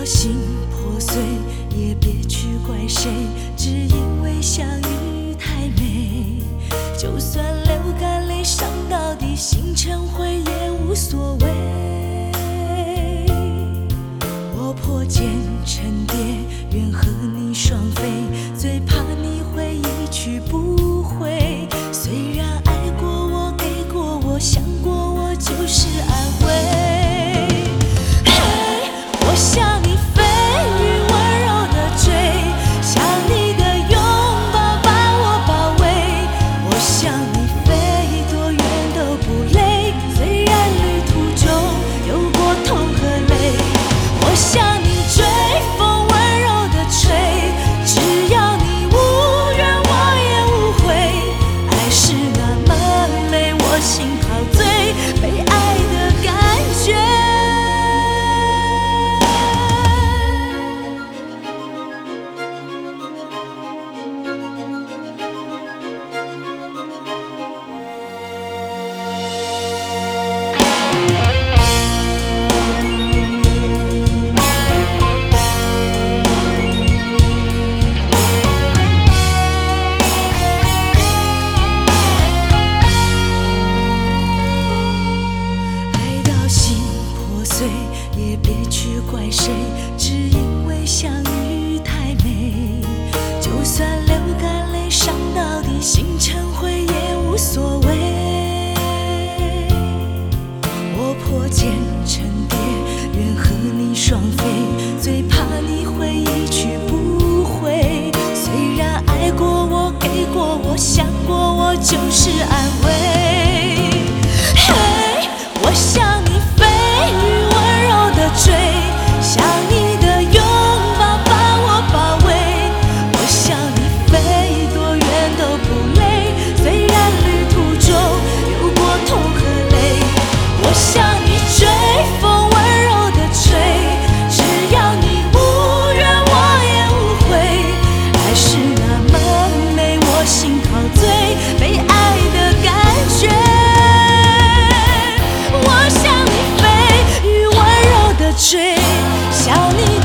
心破碎，也别去怪谁，只因为相遇太美。就算流干泪伤到底，心成灰也无所谓。我破茧成蝶，愿和你双飞，最怕你会一去不回。虽然爱过我，给过我，想过我，就是安慰。我向你飞，雨温柔的追，想你的拥抱把我包围。我向你飞，多远都不累，虽然旅途中有过痛和泪。我向你追，风温柔的吹，只要你无怨我也无悔。爱是那么美，我心陶醉，被爱的感觉。也别去怪谁，只因为相遇太美。就算流干泪伤到底，心成灰也无所谓。我破茧成蝶，愿和你双飞，最怕你会一去不回。虽然爱过我，给过我，想过我，就是安慰。我向你飞，雨温柔的追，想你的拥抱把我包围。我向你飞，多远都不累，虽然旅途中有过痛和泪。我向你追，风温柔的吹，只要你无怨我也无悔。爱是那么美，我心陶醉，被爱的感觉。我向你飞，雨温柔的追，想你